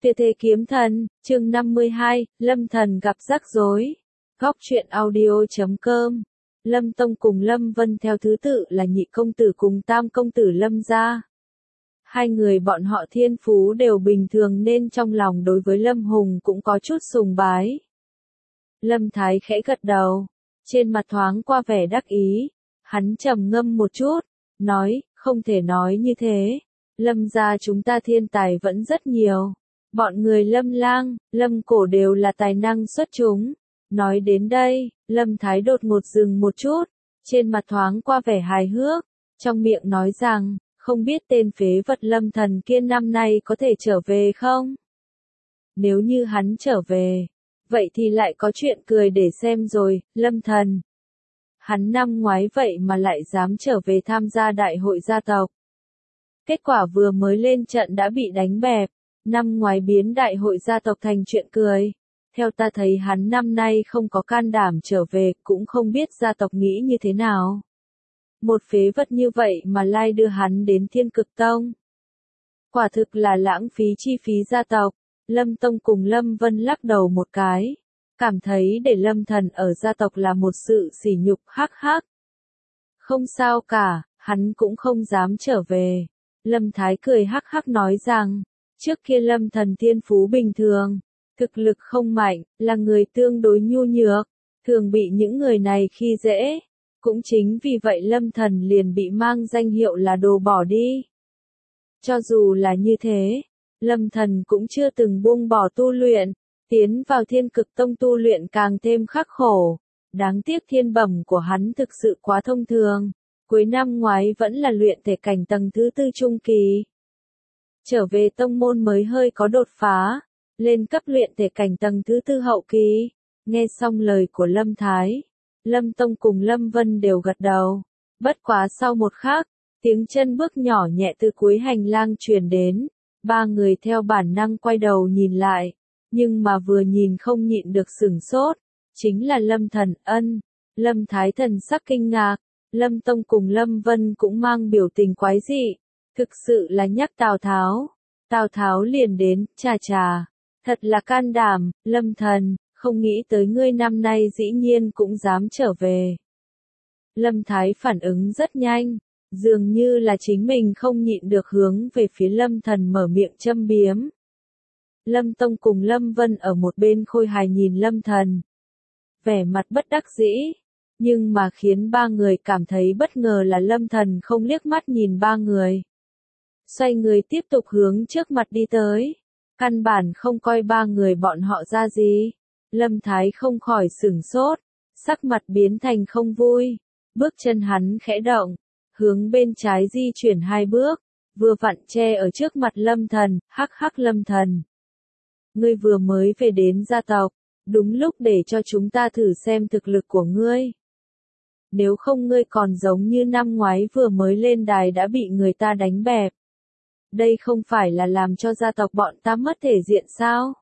Tuyệt thế kiếm thần, chương 52, Lâm Thần gặp rắc rối. Góc truyện audio.com. Lâm Tông cùng Lâm Vân theo thứ tự là nhị công tử cùng tam công tử Lâm gia. Hai người bọn họ thiên phú đều bình thường nên trong lòng đối với Lâm Hùng cũng có chút sùng bái. Lâm Thái khẽ gật đầu, trên mặt thoáng qua vẻ đắc ý, hắn trầm ngâm một chút, nói, không thể nói như thế, Lâm gia chúng ta thiên tài vẫn rất nhiều. Bọn người Lâm Lang, Lâm Cổ đều là tài năng xuất chúng. Nói đến đây, Lâm Thái đột ngột dừng một chút, trên mặt thoáng qua vẻ hài hước, trong miệng nói rằng, không biết tên phế vật Lâm Thần kia năm nay có thể trở về không? Nếu như hắn trở về, vậy thì lại có chuyện cười để xem rồi, Lâm Thần. Hắn năm ngoái vậy mà lại dám trở về tham gia đại hội gia tộc. Kết quả vừa mới lên trận đã bị đánh bẹp. Năm ngoái biến đại hội gia tộc thành chuyện cười. Theo ta thấy hắn năm nay không có can đảm trở về, cũng không biết gia tộc nghĩ như thế nào. Một phế vật như vậy mà lai đưa hắn đến Thiên Cực Tông. Quả thực là lãng phí chi phí gia tộc. Lâm Tông cùng Lâm Vân lắc đầu một cái. Cảm thấy để Lâm Thần ở gia tộc là một sự sỉ nhục hắc hắc. Không sao cả, hắn cũng không dám trở về. Lâm Thái cười hắc hắc nói rằng, trước kia Lâm Thần thiên phú bình thường, thực lực không mạnh, là người tương đối nhu nhược, thường bị những người này khi dễ. Cũng chính vì vậy Lâm Thần liền bị mang danh hiệu là đồ bỏ đi. Cho dù là như thế, Lâm Thần cũng chưa từng buông bỏ tu luyện, tiến vào Thiên Cực Tông tu luyện càng thêm khắc khổ. Đáng tiếc thiên bẩm của hắn thực sự quá thông thường, cuối năm ngoái vẫn là luyện thể cảnh tầng thứ 4 trung kỳ. Trở về tông môn mới hơi có đột phá, lên cấp luyện thể cảnh tầng thứ 4 hậu kỳ. Nghe xong lời của Lâm Thái, Lâm Tông cùng Lâm Vân đều gật đầu. Bất quá sau một khắc, tiếng chân bước nhỏ nhẹ từ cuối hành lang truyền đến. Ba người theo bản năng quay đầu nhìn lại, nhưng mà vừa nhìn không nhịn được sửng sốt. Chính là Lâm Thần Ân. Lâm Thái thần sắc kinh ngạc, Lâm Tông cùng Lâm Vân cũng mang biểu tình quái dị. Thực sự là nhắc Tào Tháo. Tào Tháo liền đến, chà, thật là can đảm, Lâm Thần, không nghĩ tới ngươi năm nay dĩ nhiên cũng dám trở về. Lâm Thái phản ứng rất nhanh, dường như là chính mình không nhịn được hướng về phía Lâm Thần mở miệng châm biếm. Lâm Tông cùng Lâm Vân ở một bên khôi hài nhìn Lâm Thần. Vẻ mặt bất đắc dĩ, nhưng mà khiến ba người cảm thấy bất ngờ là Lâm Thần không liếc mắt nhìn ba người. Xoay người tiếp tục hướng trước mặt đi tới. Căn bản không coi ba người bọn họ ra gì. Lâm Thái không khỏi sửng sốt, sắc mặt biến thành không vui. Bước chân hắn khẽ động, hướng bên trái di chuyển 2 bước, vừa vặn che ở trước mặt Lâm Thần, hắc hắc Lâm Thần. Ngươi vừa mới về đến gia tộc, đúng lúc để cho chúng ta thử xem thực lực của ngươi. Nếu không ngươi còn giống như năm ngoái vừa mới lên đài đã bị người ta đánh bẹp. Đây không phải là làm cho gia tộc bọn ta mất thể diện sao?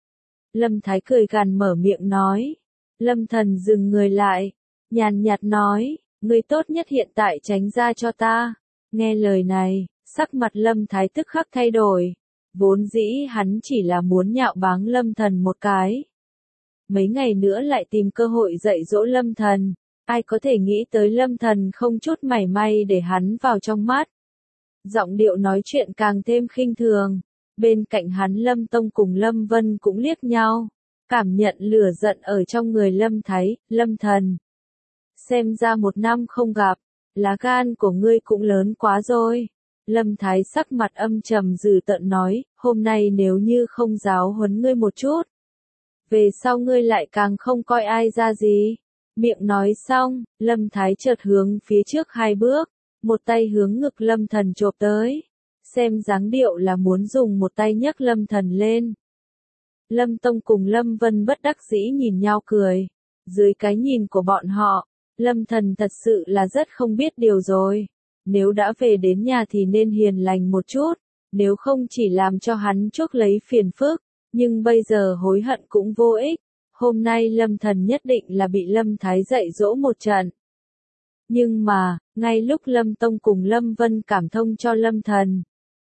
Lâm Thái cười gằn mở miệng nói. Lâm Thần dừng người lại, nhàn nhạt nói, ngươi tốt nhất hiện tại tránh ra cho ta. Nghe lời này, sắc mặt Lâm Thái tức khắc thay đổi. Vốn dĩ hắn chỉ là muốn nhạo báng Lâm Thần một cái. Mấy ngày nữa lại tìm cơ hội dạy dỗ Lâm Thần. Ai có thể nghĩ tới Lâm Thần không chút mảy may để hắn vào trong mắt. Giọng điệu nói chuyện càng thêm khinh thường. Bên cạnh hắn Lâm Tông cùng Lâm Vân cũng liếc nhau. Cảm nhận lửa giận ở trong người Lâm Thái, Lâm Thần. Xem ra 1 năm không gặp, lá gan của ngươi cũng lớn quá rồi. Lâm Thái sắc mặt âm trầm dữ tợn nói, hôm nay nếu như không giáo huấn ngươi một chút. Về sau ngươi lại càng không coi ai ra gì. Miệng nói xong, Lâm Thái chợt hướng phía trước 2 bước, một tay hướng ngực Lâm Thần chộp tới. Xem dáng điệu là muốn dùng một tay nhấc Lâm Thần lên. Lâm Tông cùng Lâm Vân bất đắc dĩ nhìn nhau cười. Dưới cái nhìn của bọn họ, Lâm Thần thật sự là rất không biết điều rồi. Nếu đã về đến nhà thì nên hiền lành một chút, nếu không chỉ làm cho hắn chuốc lấy phiền phức, nhưng bây giờ hối hận cũng vô ích. Hôm nay Lâm Thần nhất định là bị Lâm Thái dạy dỗ một trận. Nhưng mà, ngay lúc Lâm Tông cùng Lâm Vân cảm thông cho Lâm Thần,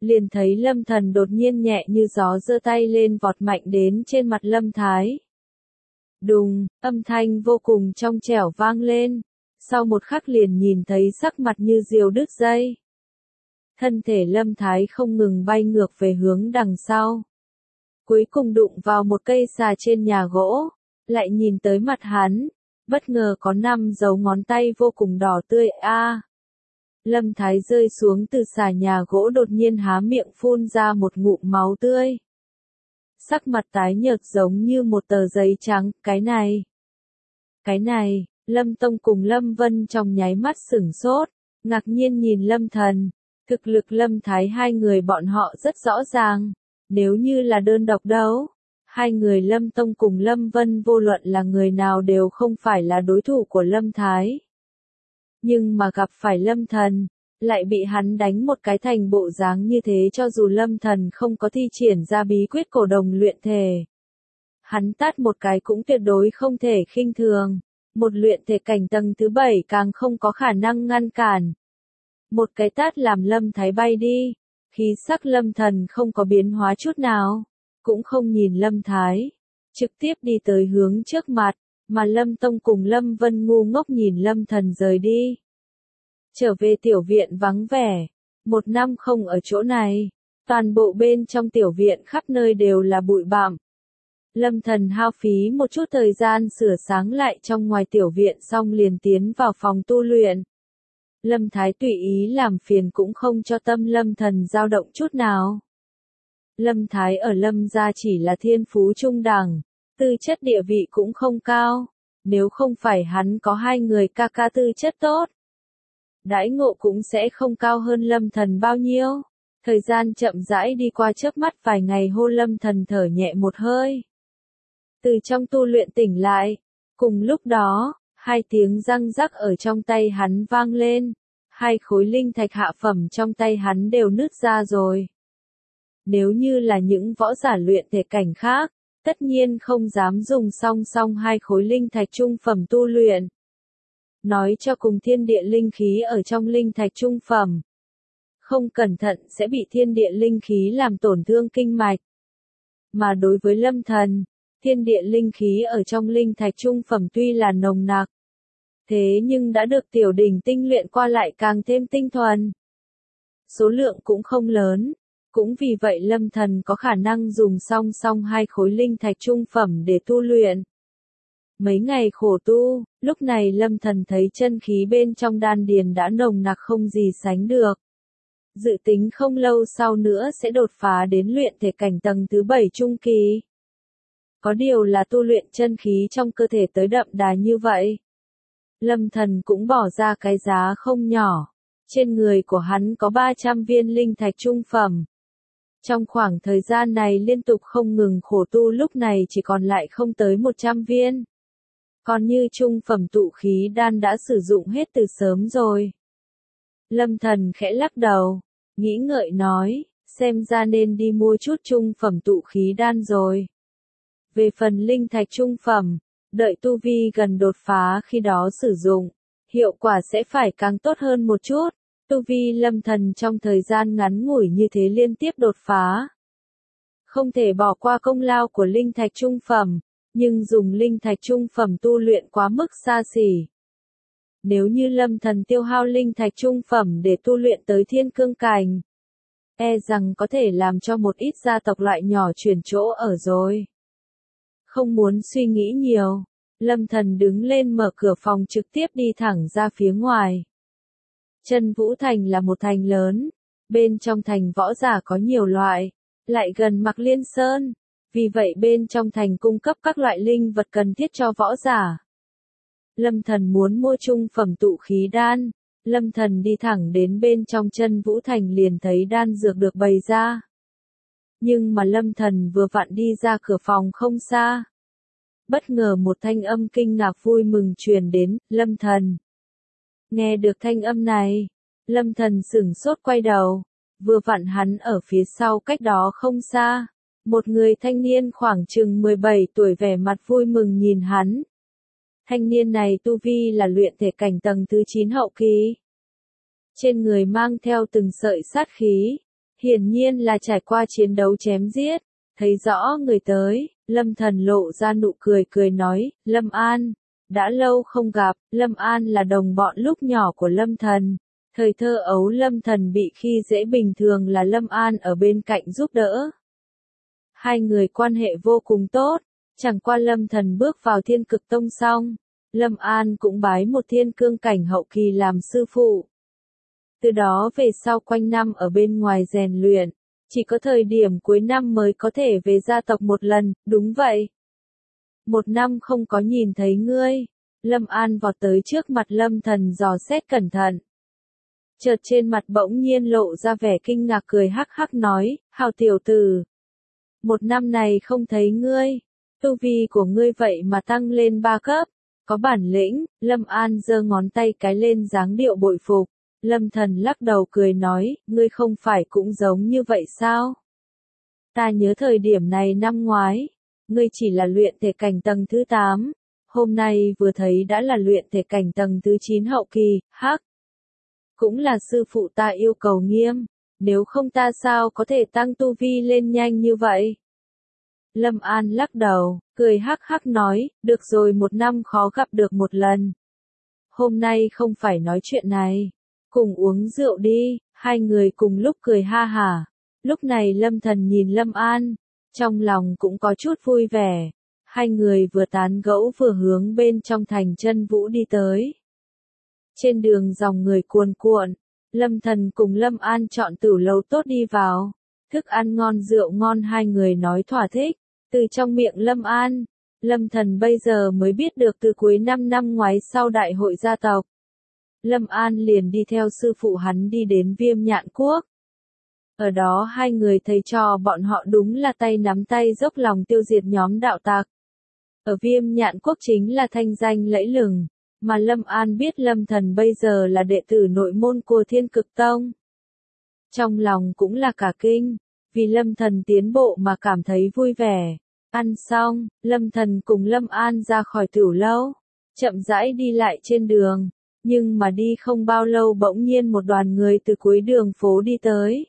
liền thấy Lâm Thần đột nhiên nhẹ như gió giơ tay lên vọt mạnh đến trên mặt Lâm Thái. Đùng, âm thanh vô cùng trong trẻo vang lên, sau một khắc liền nhìn thấy sắc mặt như diều đứt dây. Thân thể Lâm Thái không ngừng bay ngược về hướng đằng sau. Cuối cùng đụng vào một cây xà trên nhà gỗ, lại nhìn tới mặt hắn, bất ngờ có 5 dấu ngón tay vô cùng đỏ tươi a. Lâm Thái rơi xuống từ xà nhà gỗ đột nhiên há miệng phun ra một ngụm máu tươi. Sắc mặt tái nhợt giống như một tờ giấy trắng, cái này, Lâm Tông cùng Lâm Vân trong nháy mắt sửng sốt, ngạc nhiên nhìn Lâm Thần. Thực lực Lâm Thái hai người bọn họ rất rõ ràng, nếu như là đơn độc đấu, hai người Lâm Tông cùng Lâm Vân vô luận là người nào đều không phải là đối thủ của Lâm Thái. Nhưng mà gặp phải Lâm Thần, lại bị hắn đánh một cái thành bộ dáng như thế cho dù Lâm Thần không có thi triển ra bí quyết cổ đồng luyện thể. Hắn tát một cái cũng tuyệt đối không thể khinh thường, một luyện thể cảnh tầng thứ 7 càng không có khả năng ngăn cản. Một cái tát làm Lâm Thái bay đi, khí sắc Lâm Thần không có biến hóa chút nào, cũng không nhìn Lâm Thái, trực tiếp đi tới hướng trước mặt, mà Lâm Tông cùng Lâm Vân ngu ngốc nhìn Lâm Thần rời đi. Trở về tiểu viện vắng vẻ, 1 năm không ở chỗ này, toàn bộ bên trong tiểu viện khắp nơi đều là bụi bặm. Lâm Thần hao phí một chút thời gian sửa sáng lại trong ngoài tiểu viện xong liền tiến vào phòng tu luyện. Lâm Thái tùy ý làm phiền cũng không cho tâm Lâm Thần dao động chút nào. Lâm Thái ở Lâm gia chỉ là thiên phú trung đẳng, tư chất địa vị cũng không cao, nếu không phải hắn có 2 người ca ca tư chất tốt, đãi ngộ cũng sẽ không cao hơn Lâm Thần bao nhiêu. Thời gian chậm rãi đi qua chớp mắt vài ngày hô Lâm Thần thở nhẹ một hơi. Từ trong tu luyện tỉnh lại, cùng lúc đó, 2 tiếng răng rắc ở trong tay hắn vang lên, 2 khối linh thạch hạ phẩm trong tay hắn đều nứt ra rồi. Nếu như là những võ giả luyện thể cảnh khác, tất nhiên không dám dùng song song 2 khối linh thạch trung phẩm tu luyện. Nói cho cùng thiên địa linh khí ở trong linh thạch trung phẩm. Không cẩn thận sẽ bị thiên địa linh khí làm tổn thương kinh mạch. Mà đối với Lâm Thần, thiên địa linh khí ở trong linh thạch trung phẩm tuy là nồng nặc, thế nhưng đã được tiểu đỉnh tinh luyện qua lại càng thêm tinh thuần. Số lượng cũng không lớn, cũng vì vậy Lâm Thần có khả năng dùng song song 2 khối linh thạch trung phẩm để tu luyện. Mấy ngày khổ tu, lúc này Lâm Thần thấy chân khí bên trong đan điền đã nồng nặc không gì sánh được. Dự tính không lâu sau nữa sẽ đột phá đến luyện thể cảnh tầng thứ 7 trung kỳ. Có điều là tu luyện chân khí trong cơ thể tới đậm đà như vậy. Lâm Thần cũng bỏ ra cái giá không nhỏ. Trên người của hắn có 300 viên linh thạch trung phẩm. Trong khoảng thời gian này liên tục không ngừng khổ tu lúc này chỉ còn lại không tới 100 viên. Còn như trung phẩm tụ khí đan đã sử dụng hết từ sớm rồi. Lâm Thần khẽ lắc đầu, nghĩ ngợi nói, xem ra nên đi mua chút trung phẩm tụ khí đan rồi. Về phần linh thạch trung phẩm, đợi tu vi gần đột phá khi đó sử dụng, hiệu quả sẽ phải càng tốt hơn một chút. Tu vi Lâm Thần trong thời gian ngắn ngủi như thế liên tiếp đột phá. Không thể bỏ qua công lao của linh thạch trung phẩm, nhưng dùng linh thạch trung phẩm tu luyện quá mức xa xỉ. Nếu như Lâm Thần tiêu hao linh thạch trung phẩm để tu luyện tới thiên cương cảnh, e rằng có thể làm cho một ít gia tộc loại nhỏ chuyển chỗ ở rồi. Không muốn suy nghĩ nhiều, Lâm Thần đứng lên mở cửa phòng trực tiếp đi thẳng ra phía ngoài. Chân Vũ Thành là một thành lớn, bên trong thành võ giả có nhiều loại, lại gần Mạc Liên Sơn, vì vậy bên trong thành cung cấp các loại linh vật cần thiết cho võ giả. Lâm Thần muốn mua trung phẩm tụ khí đan, Lâm Thần đi thẳng đến bên trong Chân Vũ Thành liền thấy đan dược được bày ra. Nhưng mà Lâm Thần vừa vặn đi ra cửa phòng không xa. Bất ngờ một thanh âm kinh ngạc vui mừng truyền đến, Lâm Thần. Nghe được thanh âm này, Lâm Thần sửng sốt quay đầu, vừa vặn hắn ở phía sau cách đó không xa. Một người thanh niên khoảng chừng 17 tuổi vẻ mặt vui mừng nhìn hắn. Thanh niên này tu vi là luyện thể cảnh tầng thứ 9 hậu kỳ. Trên người mang theo từng sợi sát khí, Hiển nhiên là trải qua chiến đấu chém giết, thấy rõ người tới, Lâm Thần lộ ra nụ cười cười nói, Lâm An, đã lâu không gặp, Lâm An là đồng bọn lúc nhỏ của Lâm Thần. Thời thơ ấu Lâm Thần bị khi dễ bình thường là Lâm An ở bên cạnh giúp đỡ. Hai người quan hệ vô cùng tốt, chẳng qua Lâm Thần bước vào Thiên Cực Tông xong, Lâm An cũng bái một thiên cương cảnh hậu kỳ làm sư phụ. Từ đó về sau quanh năm ở bên ngoài rèn luyện, chỉ có thời điểm cuối năm mới có thể về gia tộc một lần, đúng vậy. Một năm không có nhìn thấy ngươi, Lâm An vọt tới trước mặt Lâm Thần dò xét cẩn thận. Chợt trên mặt bỗng nhiên lộ ra vẻ kinh ngạc cười hắc hắc nói, hào tiểu tử. Một năm này không thấy ngươi, tu vi của ngươi vậy mà tăng lên 3 cấp, có bản lĩnh, Lâm An giơ ngón tay cái lên dáng điệu bội phục. Lâm Thần lắc đầu cười nói, ngươi không phải cũng giống như vậy sao? Ta nhớ thời điểm này năm ngoái, ngươi chỉ là luyện thể cảnh tầng thứ 8, hôm nay vừa thấy đã là luyện thể cảnh tầng thứ 9 hậu kỳ, hắc. Cũng là sư phụ ta yêu cầu nghiêm, nếu không ta sao có thể tăng tu vi lên nhanh như vậy? Lâm An lắc đầu, cười hắc hắc nói, được rồi một năm khó gặp được một lần. Hôm nay không phải nói chuyện này, cùng uống rượu đi, hai người cùng lúc cười ha hả. Lúc này Lâm Thần nhìn Lâm An, trong lòng cũng có chút vui vẻ. Hai người vừa tán gẫu vừa hướng bên trong thành chân vũ đi tới. Trên đường dòng người cuồn cuộn, Lâm Thần cùng Lâm An chọn tửu lầu tốt đi vào. Thức ăn ngon rượu ngon hai người nói thỏa thích. Từ trong miệng Lâm An, Lâm Thần bây giờ mới biết được từ cuối năm ngoái sau đại hội gia tộc. Lâm An liền đi theo sư phụ hắn đi đến Viêm Nhạn Quốc. Ở đó hai người thầy trò bọn họ đúng là tay nắm tay dốc lòng tiêu diệt nhóm đạo tặc. Ở Viêm Nhạn Quốc chính là thanh danh lẫy lừng, mà Lâm An biết Lâm Thần bây giờ là đệ tử nội môn của Thiên Cực Tông. Trong lòng cũng là cả kinh, vì Lâm Thần tiến bộ mà cảm thấy vui vẻ. Ăn xong, Lâm Thần cùng Lâm An ra khỏi tửu lâu, chậm rãi đi lại trên đường, nhưng mà đi không bao lâu bỗng nhiên một đoàn người từ cuối đường phố đi tới.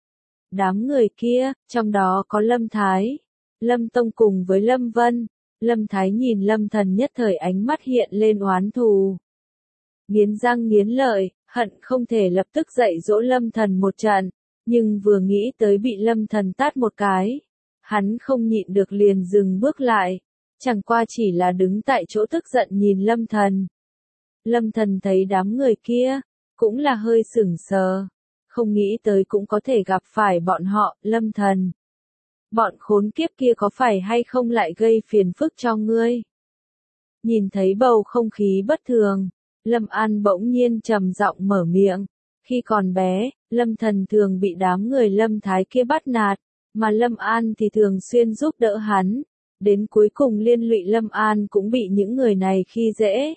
Đám người kia, trong đó có Lâm Thái, Lâm Tông cùng với Lâm Vân. Lâm Thái nhìn Lâm Thần nhất thời ánh mắt hiện lên oán thù. Nghiến răng nghiến lợi, hận không thể lập tức dạy dỗ Lâm Thần một trận, nhưng vừa nghĩ tới bị Lâm Thần tát một cái, hắn không nhịn được liền dừng bước lại, chẳng qua chỉ là đứng tại chỗ tức giận nhìn Lâm Thần. Lâm Thần thấy đám người kia, cũng là hơi sửng sờ, không nghĩ tới cũng có thể gặp phải bọn họ, Lâm Thần. Bọn khốn kiếp kia có phải hay không lại gây phiền phức cho ngươi? Nhìn thấy bầu không khí bất thường, Lâm An bỗng nhiên trầm giọng mở miệng. Khi còn bé, Lâm Thần thường bị đám người Lâm Thái kia bắt nạt, mà Lâm An thì thường xuyên giúp đỡ hắn. Đến cuối cùng liên lụy Lâm An cũng bị những người này khi dễ.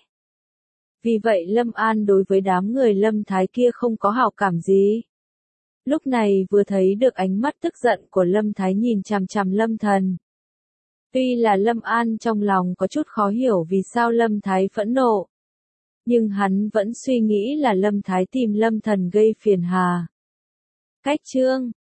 Vì vậy Lâm An đối với đám người Lâm Thái kia không có hảo cảm gì. Lúc này vừa thấy được ánh mắt tức giận của Lâm Thái nhìn chằm chằm Lâm Thần. Tuy là Lâm An trong lòng có chút khó hiểu vì sao Lâm Thái phẫn nộ, nhưng hắn vẫn suy nghĩ là Lâm Thái tìm Lâm Thần gây phiền hà. Cách chương